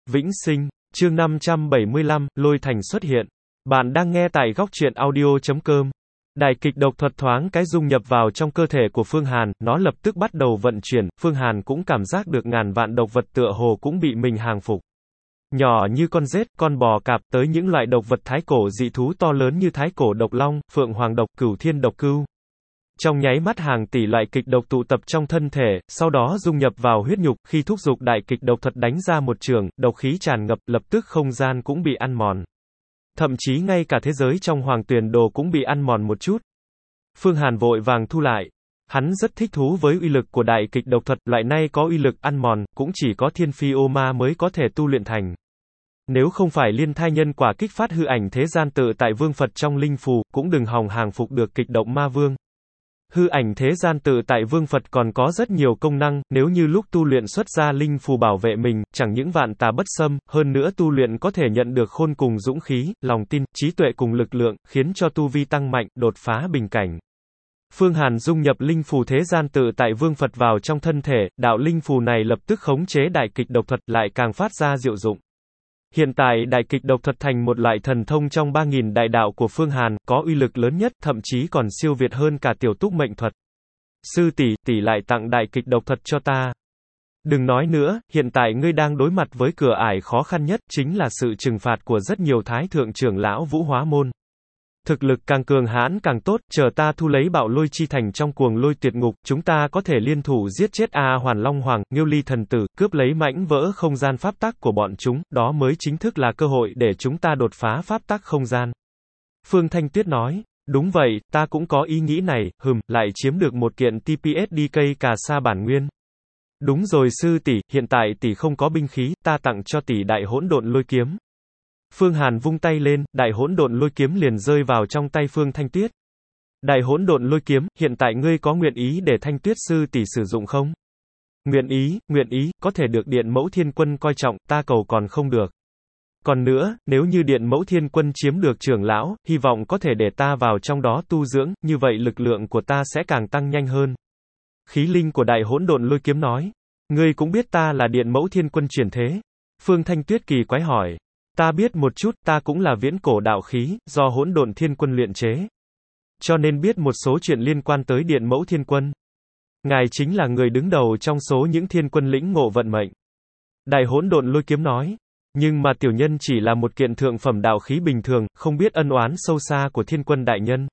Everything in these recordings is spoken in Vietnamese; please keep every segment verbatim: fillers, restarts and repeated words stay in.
Vĩnh sinh, chương năm trăm bảy mươi lăm, Lôi Thành xuất hiện. Bạn đang nghe tại góc truyện audio chấm com. Đại kịch độc thuật thoáng cái dung nhập vào trong cơ thể của Phương Hàn, nó lập tức bắt đầu vận chuyển, Phương Hàn cũng cảm giác được ngàn vạn độc vật tựa hồ cũng bị mình hàng phục. Nhỏ như con rết, con bò cạp, tới những loại độc vật thái cổ dị thú to lớn như thái cổ độc long, phượng hoàng độc, cửu thiên độc cưu. Trong nháy mắt hàng tỷ loại kịch độc tụ tập trong thân thể, sau đó dung nhập vào huyết nhục, khi thúc giục đại kịch độc thuật đánh ra một trường, độc khí tràn ngập, lập tức không gian cũng bị ăn mòn. Thậm chí ngay cả thế giới trong hoàng tuyền đồ cũng bị ăn mòn một chút. Phương Hàn vội vàng thu lại. Hắn rất thích thú với uy lực của đại kịch độc thuật, loại này có uy lực ăn mòn, cũng chỉ có thiên phi ô ma mới có thể tu luyện thành. Nếu không phải liên thai nhân quả kích phát hư ảnh thế gian tự tại vương Phật trong linh phù, cũng đừng hòng hàng phục được kịch động ma vương. Hư ảnh thế gian tự tại vương Phật còn có rất nhiều công năng, nếu như lúc tu luyện xuất ra linh phù bảo vệ mình, chẳng những vạn tà bất xâm, hơn nữa tu luyện có thể nhận được khôn cùng dũng khí, lòng tin, trí tuệ cùng lực lượng, khiến cho tu vi tăng mạnh, đột phá bình cảnh. Phương Hàn dung nhập linh phù thế gian tự tại vương Phật vào trong thân thể, đạo linh phù này lập tức khống chế đại kịch độc thuật, lại càng phát ra diệu dụng. Hiện tại đại kịch độc thuật thành một loại thần thông trong ba nghìn đại đạo của Phương Hàn, có uy lực lớn nhất, thậm chí còn siêu việt hơn cả tiểu túc mệnh thuật. Sư tỷ, tỷ lại tặng đại kịch độc thuật cho ta. Đừng nói nữa, hiện tại ngươi đang đối mặt với cửa ải khó khăn nhất, chính là sự trừng phạt của rất nhiều thái thượng trưởng lão Vũ Hóa Môn. Thực lực càng cường hãn càng tốt, chờ ta thu lấy bạo lôi chi thành trong cuồng lôi tuyệt ngục, chúng ta có thể liên thủ giết chết A Hoàn Long Hoàng, Nghiêu Ly thần tử, cướp lấy mãnh vỡ không gian pháp tắc của bọn chúng, đó mới chính thức là cơ hội để chúng ta đột phá pháp tắc không gian. Phương Thanh Tuyết nói, đúng vậy, ta cũng có ý nghĩ này, hừm, lại chiếm được một kiện tê pê ét đê ca cà sa bản nguyên. Đúng rồi sư tỷ, hiện tại tỷ không có binh khí, ta tặng cho tỷ đại hỗn độn lôi kiếm. Phương Hàn vung tay lên, đại hỗn độn lôi kiếm liền rơi vào trong tay Phương Thanh Tuyết. Đại hỗn độn lôi kiếm, hiện tại ngươi có nguyện ý để Thanh Tuyết sư tỷ sử dụng không? Nguyện ý, nguyện ý, có thể được Điện Mẫu Thiên Quân coi trọng, ta cầu còn không được. Còn nữa, nếu như Điện Mẫu Thiên Quân chiếm được trưởng lão, hy vọng có thể để ta vào trong đó tu dưỡng, như vậy lực lượng của ta sẽ càng tăng nhanh hơn. Khí linh của đại hỗn độn lôi kiếm nói, ngươi cũng biết ta là Điện Mẫu Thiên Quân chuyển thế. Phương Thanh Tuyết kỳ quái hỏi. Ta biết một chút, ta cũng là viễn cổ đạo khí, do hỗn độn thiên quân luyện chế. Cho nên biết một số chuyện liên quan tới Điện Mẫu Thiên Quân. Ngài chính là người đứng đầu trong số những thiên quân lĩnh ngộ vận mệnh. Đại hỗn độn lôi kiếm nói. Nhưng mà tiểu nhân chỉ là một kiện thượng phẩm đạo khí bình thường, không biết ân oán sâu xa của thiên quân đại nhân.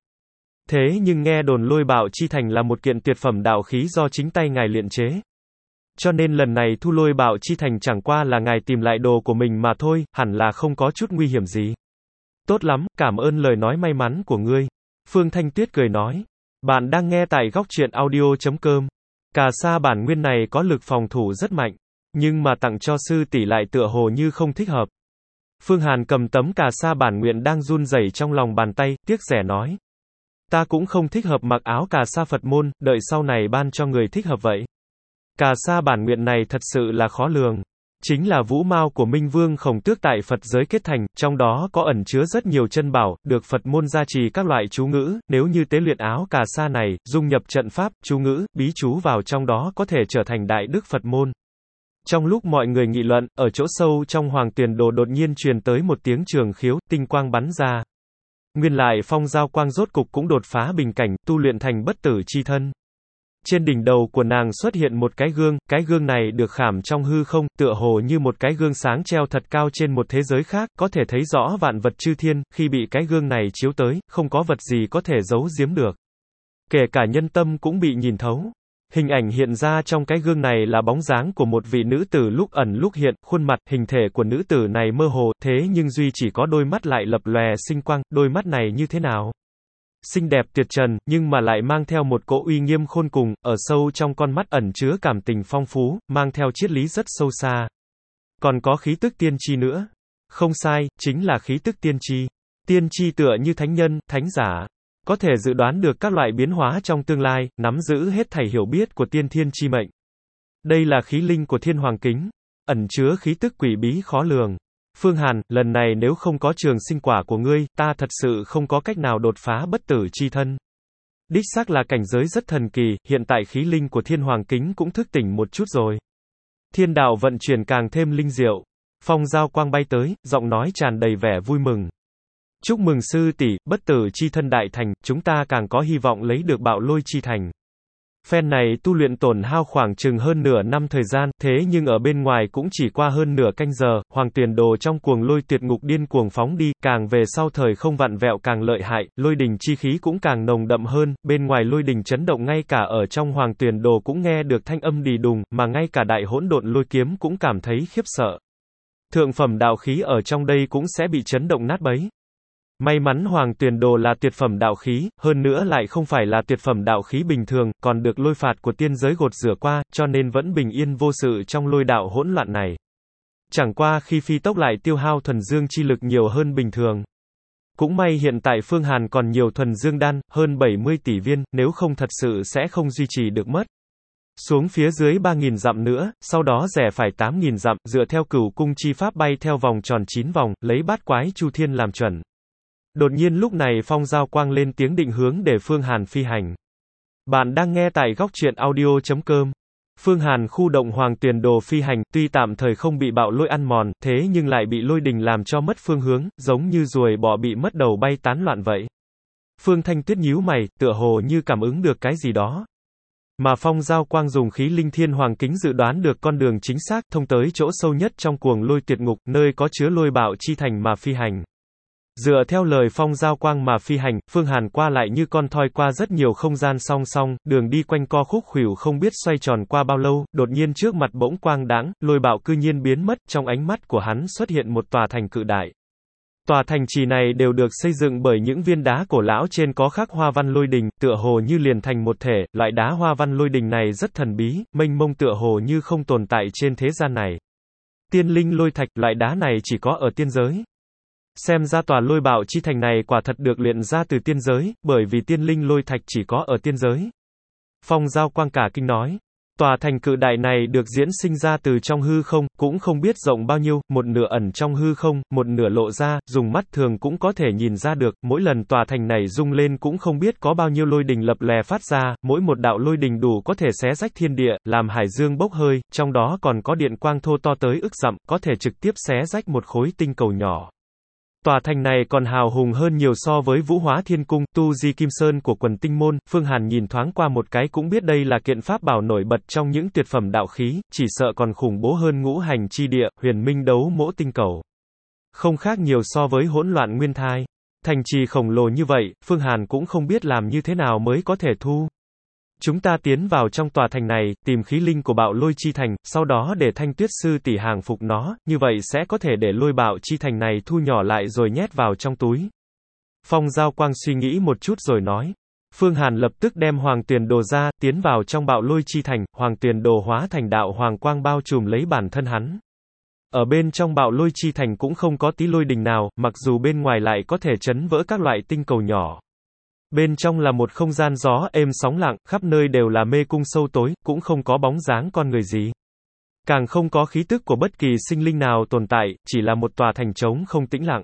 Thế nhưng nghe đồn lôi bạo chi thành là một kiện tuyệt phẩm đạo khí do chính tay ngài luyện chế. Cho nên lần này thu lôi bạo chi thành chẳng qua là ngài tìm lại đồ của mình mà thôi, hẳn là không có chút nguy hiểm gì. Tốt lắm, cảm ơn lời nói may mắn của ngươi. Phương Thanh Tuyết cười nói. Bạn đang nghe tại góc truyện audio chấm com. Cà sa bản nguyên này có lực phòng thủ rất mạnh, nhưng mà tặng cho sư tỷ lại tựa hồ như không thích hợp. Phương Hàn cầm tấm cà sa bản nguyện đang run rẩy trong lòng bàn tay, tiếc rẻ nói. Ta cũng không thích hợp mặc áo cà sa Phật môn, đợi sau này ban cho người thích hợp vậy. Cà sa bản nguyện này thật sự là khó lường. Chính là vũ mao của Minh Vương Khổng Tước tại Phật giới kết thành, trong đó có ẩn chứa rất nhiều chân bảo, được Phật môn gia trì các loại chú ngữ, nếu như tế luyện áo cà sa này, dung nhập trận pháp, chú ngữ, bí chú vào trong đó có thể trở thành đại đức Phật môn. Trong lúc mọi người nghị luận, ở chỗ sâu trong hoàng tuyền đồ đột nhiên truyền tới một tiếng trường khiếu, tinh quang bắn ra. Nguyên lại phong giao quang rốt cục cũng đột phá bình cảnh, tu luyện thành bất tử chi thân. Trên đỉnh đầu của nàng xuất hiện một cái gương, cái gương này được khảm trong hư không, tựa hồ như một cái gương sáng treo thật cao trên một thế giới khác, có thể thấy rõ vạn vật chư thiên, khi bị cái gương này chiếu tới, không có vật gì có thể giấu giếm được. Kể cả nhân tâm cũng bị nhìn thấu. Hình ảnh hiện ra trong cái gương này là bóng dáng của một vị nữ tử lúc ẩn lúc hiện, khuôn mặt, hình thể của nữ tử này mơ hồ, thế nhưng duy chỉ có đôi mắt lại lập lòe sinh quang, đôi mắt này như thế nào? Xinh đẹp tuyệt trần, nhưng mà lại mang theo một cỗ uy nghiêm khôn cùng, ở sâu trong con mắt ẩn chứa cảm tình phong phú, mang theo triết lý rất sâu xa. Còn có khí tức tiên tri nữa. Không sai, chính là khí tức tiên tri. Tiên tri tựa như thánh nhân, thánh giả. Có thể dự đoán được các loại biến hóa trong tương lai, nắm giữ hết thảy hiểu biết của tiên thiên chi mệnh. Đây là khí linh của Thiên Hoàng Kính, ẩn chứa khí tức quỷ bí khó lường. Phương Hàn, lần này nếu không có trường sinh quả của ngươi, ta thật sự không có cách nào đột phá bất tử chi thân. Đích xác là cảnh giới rất thần kỳ, hiện tại khí linh của Thiên Hoàng Kính cũng thức tỉnh một chút rồi. Thiên đạo vận chuyển càng thêm linh diệu. Phong Giao Quang bay tới, giọng nói tràn đầy vẻ vui mừng. Chúc mừng sư tỷ, bất tử chi thân đại thành, chúng ta càng có hy vọng lấy được bạo lôi chi thành. Phen này tu luyện tổn hao khoảng chừng hơn nửa năm thời gian, thế nhưng ở bên ngoài cũng chỉ qua hơn nửa canh giờ, Hoàng Tuyền Đồ trong cuồng lôi tuyệt ngục điên cuồng phóng đi, càng về sau thời không vặn vẹo càng lợi hại, lôi đình chi khí cũng càng nồng đậm hơn, bên ngoài lôi đình chấn động ngay cả ở trong Hoàng Tuyền Đồ cũng nghe được thanh âm đì đùng, mà ngay cả đại hỗn độn lôi kiếm cũng cảm thấy khiếp sợ. Thượng phẩm đạo khí ở trong đây cũng sẽ bị chấn động nát bấy. May mắn Hoàng Tuyền Đồ là tuyệt phẩm đạo khí, hơn nữa lại không phải là tuyệt phẩm đạo khí bình thường, còn được lôi phạt của tiên giới gột rửa qua, cho nên vẫn bình yên vô sự trong lôi đạo hỗn loạn này. Chẳng qua khi phi tốc lại tiêu hao thuần dương chi lực nhiều hơn bình thường. Cũng may hiện tại Phương Hàn còn nhiều thuần dương đan, hơn bảy mươi tỷ viên, nếu không thật sự sẽ không duy trì được mất. Xuống phía dưới ba nghìn dặm nữa, sau đó rẽ phải tám nghìn dặm, dựa theo cửu cung chi pháp bay theo vòng tròn chín vòng, lấy bát quái chu thiên làm chuẩn. Đột nhiên lúc này Phong Giao Quang lên tiếng định hướng để Phương Hàn phi hành. Bạn đang nghe tại góc truyện audio chấm com. Phương Hàn khu động Hoàng Tuyền Đồ phi hành, tuy tạm thời không bị bạo lôi ăn mòn, thế nhưng lại bị lôi đình làm cho mất phương hướng, giống như ruồi bọ bị mất đầu bay tán loạn vậy. Phương Thanh Tuyết nhíu mày, tựa hồ như cảm ứng được cái gì đó. Mà Phong Giao Quang dùng khí linh thiên hoàng kính dự đoán được con đường chính xác, thông tới chỗ sâu nhất trong cuồng lôi tuyệt ngục, nơi có chứa lôi bạo chi thành mà phi hành. Dựa theo lời Phong Giao Quang mà phi hành, Phương Hàn qua lại như con thoi qua rất nhiều không gian song song, đường đi quanh co khúc khuỷu không biết xoay tròn qua bao lâu, đột nhiên trước mặt bỗng quang đãng, lôi bạo cư nhiên biến mất, trong ánh mắt của hắn xuất hiện một tòa thành cự đại. Tòa thành trì này đều được xây dựng bởi những viên đá cổ lão trên có khắc hoa văn lôi đình, tựa hồ như liền thành một thể, loại đá hoa văn lôi đình này rất thần bí, mênh mông tựa hồ như không tồn tại trên thế gian này. Tiên linh lôi thạch, loại đá này chỉ có ở tiên giới. Xem ra tòa lôi bạo chi thành này quả thật được luyện ra từ tiên giới, bởi vì tiên linh lôi thạch chỉ có ở tiên giới. Phong Giao Quang cả kinh nói. Tòa thành cự đại này được diễn sinh ra từ trong hư không, cũng không biết rộng bao nhiêu, một nửa ẩn trong hư không, một nửa lộ ra, dùng mắt thường cũng có thể nhìn ra được, mỗi lần tòa thành này rung lên cũng không biết có bao nhiêu lôi đình lập lè phát ra, mỗi một đạo lôi đình đủ có thể xé rách thiên địa, làm hải dương bốc hơi, trong đó còn có điện quang thô to tới ức dặm, có thể trực tiếp xé rách một khối tinh cầu nhỏ. Tòa thành này còn hào hùng hơn nhiều so với Vũ Hóa Thiên Cung, Tu Di Kim Sơn của quần tinh môn, Phương Hàn nhìn thoáng qua một cái cũng biết đây là kiện pháp bảo nổi bật trong những tuyệt phẩm đạo khí, chỉ sợ còn khủng bố hơn ngũ hành chi địa, huyền minh đấu mỗ tinh cầu. Không khác nhiều so với hỗn loạn nguyên thai. Thành trì khổng lồ như vậy, Phương Hàn cũng không biết làm như thế nào mới có thể thu. Chúng ta tiến vào trong tòa thành này, tìm khí linh của bạo lôi chi thành, sau đó để Thanh Tuyết sư tỷ hàng phục nó, như vậy sẽ có thể để lôi bạo chi thành này thu nhỏ lại rồi nhét vào trong túi. Phong Giao Quang suy nghĩ một chút rồi nói. Phương Hàn lập tức đem Hoàng Tuyền Đồ ra, tiến vào trong bạo lôi chi thành, Hoàng Tuyền Đồ hóa thành đạo hoàng quang bao trùm lấy bản thân hắn. Ở bên trong bạo lôi chi thành cũng không có tí lôi đình nào, mặc dù bên ngoài lại có thể chấn vỡ các loại tinh cầu nhỏ. Bên trong là một không gian gió êm sóng lặng, khắp nơi đều là mê cung sâu tối, cũng không có bóng dáng con người gì. Càng không có khí tức của bất kỳ sinh linh nào tồn tại, chỉ là một tòa thành trống không tĩnh lặng.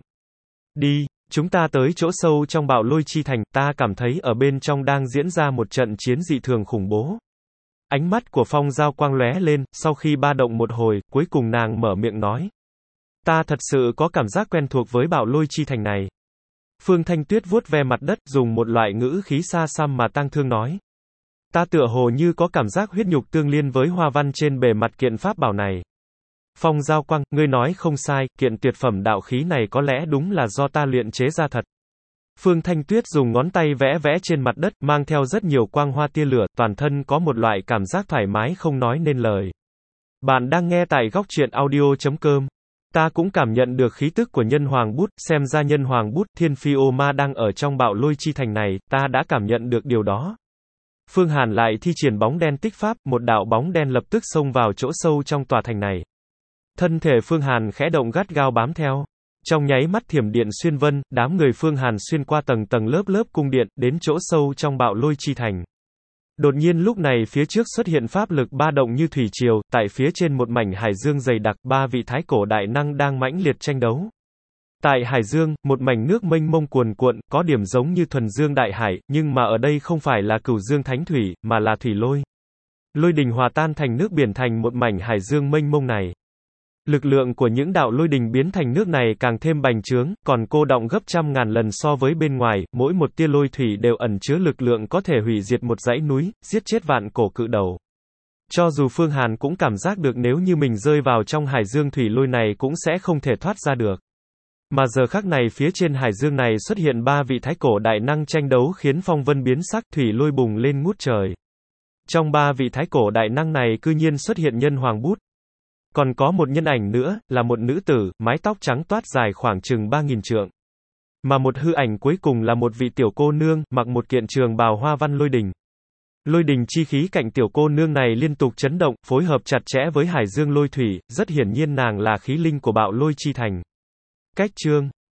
Đi, chúng ta tới chỗ sâu trong bạo lôi chi thành, ta cảm thấy ở bên trong đang diễn ra một trận chiến dị thường khủng bố. Ánh mắt của Phong Giao Quang lóe lên, sau khi ba động một hồi, cuối cùng nàng mở miệng nói. Ta thật sự có cảm giác quen thuộc với bạo lôi chi thành này. Phương Thanh Tuyết vuốt ve mặt đất, dùng một loại ngữ khí xa xăm mà tang thương nói. Ta tựa hồ như có cảm giác huyết nhục tương liên với hoa văn trên bề mặt kiện pháp bảo này. Phong Giao Quang, ngươi nói không sai, kiện tuyệt phẩm đạo khí này có lẽ đúng là do ta luyện chế ra thật. Phương Thanh Tuyết dùng ngón tay vẽ vẽ trên mặt đất, mang theo rất nhiều quang hoa tia lửa, toàn thân có một loại cảm giác thoải mái không nói nên lời. Bạn đang nghe tại góc truyện audio chấm com. Ta cũng cảm nhận được khí tức của nhân hoàng bút, xem ra nhân hoàng bút, thiên phi ô ma đang ở trong bạo lôi chi thành này, ta đã cảm nhận được điều đó. Phương Hàn lại thi triển bóng đen tích pháp, một đạo bóng đen lập tức xông vào chỗ sâu trong tòa thành này. Thân thể Phương Hàn khẽ động gắt gao bám theo. Trong nháy mắt thiểm điện xuyên vân, đám người Phương Hàn xuyên qua tầng tầng lớp lớp cung điện, đến chỗ sâu trong bạo lôi chi thành. Đột nhiên lúc này phía trước xuất hiện pháp lực ba động như thủy triều, tại phía trên một mảnh hải dương dày đặc, ba vị thái cổ đại năng đang mãnh liệt tranh đấu. Tại hải dương, một mảnh nước mênh mông cuồn cuộn, có điểm giống như thuần dương đại hải, nhưng mà ở đây không phải là cửu dương thánh thủy, mà là thủy lôi. Lôi đình hòa tan thành nước biển thành một mảnh hải dương mênh mông này. Lực lượng của những đạo lôi đình biến thành nước này càng thêm bành trướng, còn cô đọng gấp trăm ngàn lần so với bên ngoài, mỗi một tia lôi thủy đều ẩn chứa lực lượng có thể hủy diệt một dãy núi, giết chết vạn cổ cự đầu. Cho dù Phương Hàn cũng cảm giác được nếu như mình rơi vào trong hải dương thủy lôi này cũng sẽ không thể thoát ra được. Mà giờ khắc này phía trên hải dương này xuất hiện ba vị thái cổ đại năng tranh đấu khiến phong vân biến sắc, thủy lôi bùng lên ngút trời. Trong ba vị thái cổ đại năng này cư nhiên xuất hiện nhân hoàng bút. Còn có một nhân ảnh nữa, là một nữ tử, mái tóc trắng toát dài khoảng chừng ba nghìn trượng. Mà một hư ảnh cuối cùng là một vị tiểu cô nương, mặc một kiện trường bào hoa văn lôi đình. Lôi đình chi khí cạnh tiểu cô nương này liên tục chấn động, phối hợp chặt chẽ với hải dương lôi thủy, rất hiển nhiên nàng là khí linh của bạo lôi chi thành. Cách chương